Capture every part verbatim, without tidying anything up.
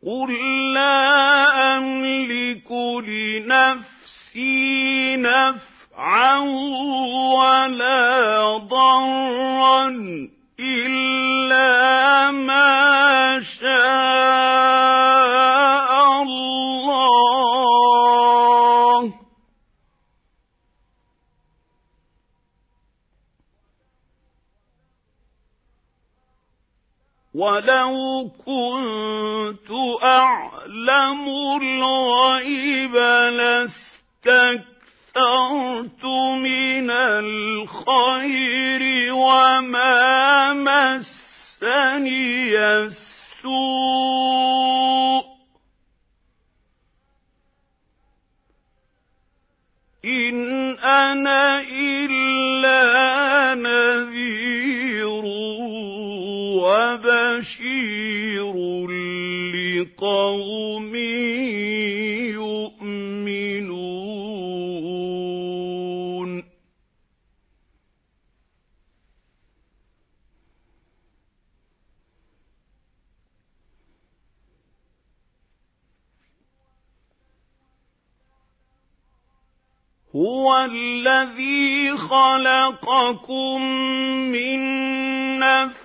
قُل لَّا أَمْلِكُ لِنَفْسِي نَفْعًا وَلَا ضَرًّا إِلَّا مَا شَاءَ اللَّهُ ۗ وَلَوْ كُنتُ أَعْلَمُ الْغَيْبَ لَاسْتَكْثَرْتُ مِنَ الْخَيْرِ وَمَا مَسَّنِيَ السُّوءُ ۚ إِنْ أَنَا إِلَّا نَذِيرٌ وَبَشِيرٌ لِقَوْمٍ يُؤْمِنُونَ. هُوَ الَّذِي خَلَقَكُم مِّن نَّفْسٍ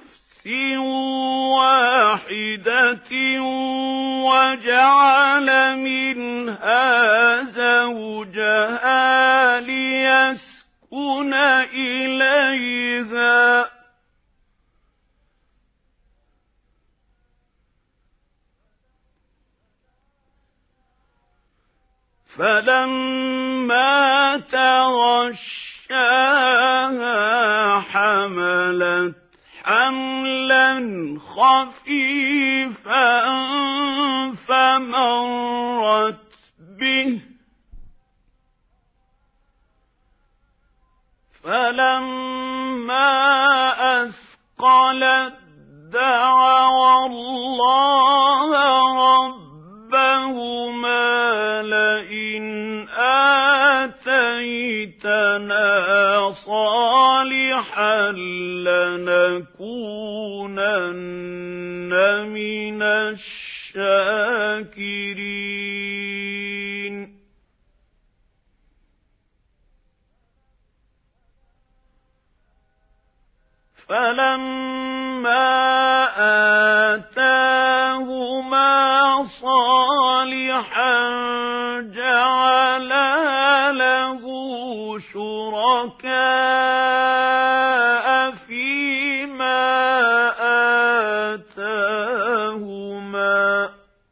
وَاحِدَةٍ وَجَعَلَ مِنْهَا زَوْجَهَا لِيَسْكُنَ إِلَيْهَا ۖ فَلَمَّا تَغَشَّاهَا حَمَلَتْ حَمْلًا خَفِيفًا فَمَرَّتْ بِهِ ۖ فَلَمَّا أَثْقَلَتْ دَعَوَا اللَّهَ رَبَّهُمَا لَئِنْ آتَيْتَنَا صَالِحًا لَّنَكُونَنَّ مِنَ الشَّاكِرِينَ. فَلَمَّا آتَاهُمَا صَالِحًا جَعَلَا لَهُ شُرَكَاءَ فِيمَا آتَاهُمَا ۚ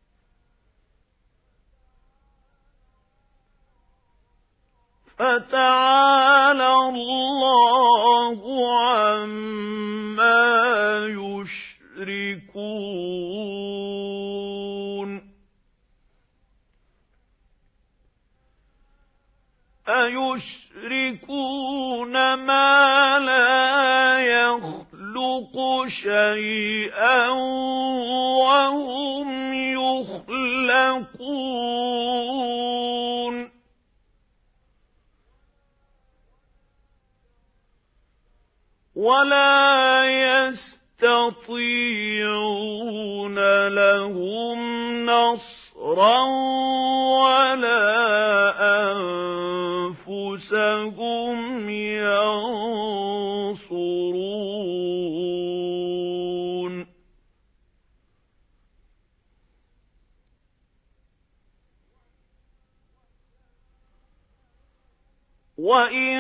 فَتَعَالَى اللَّهُ عَمَّا يُشْرِكُونَ. أَيُشْرِكُونَ مَا لَا يَخْلُقُ شَيْئًا وَهُمْ يُخْلَقُونَ. وَلَا يَسْتَطِيعُونَ لَهُمْ نَصْرًا وَلَا أَنفُسَهُمْ يَنصُرُونَ. وَإِن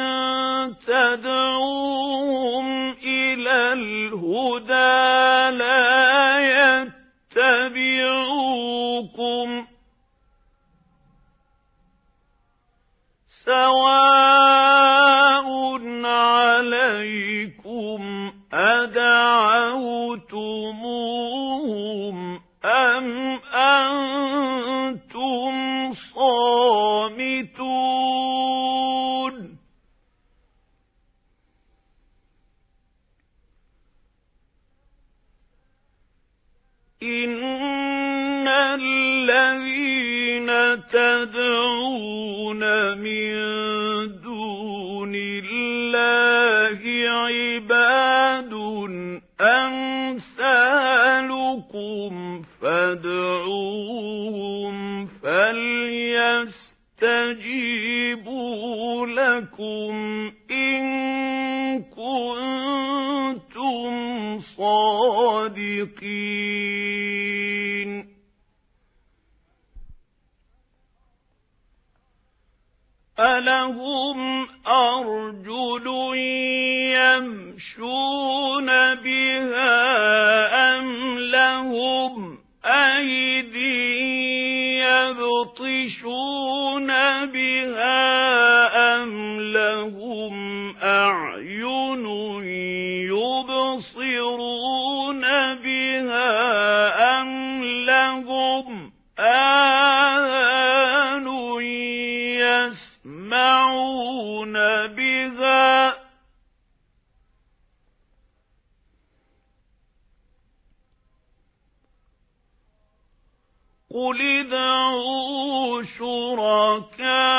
تَدْعُوهُمْ إِلَى الْهُدَىٰ لَا يَتَّبِعُوكُمْ ۚ سَوَاءٌ عَلَيْكُمْ أَدَعَوْتُمُوهُمْ أَمْ أَنتُمْ صَامِتُونَ. إِنَّ الَّذِينَ تَدْعُونَ مِن دُونِ اللَّهِ عِبَادٌ أَمْثَالُكُمْ فَادْعُوهُمْ لكم إن كنتم صادقين ألهم أرجل يمشون بها أم لهم أيدي يبطشون بها أم لهم أعين يبصرون بها أم لهم آذان يسمعون بها قل ادعوا شركاءكم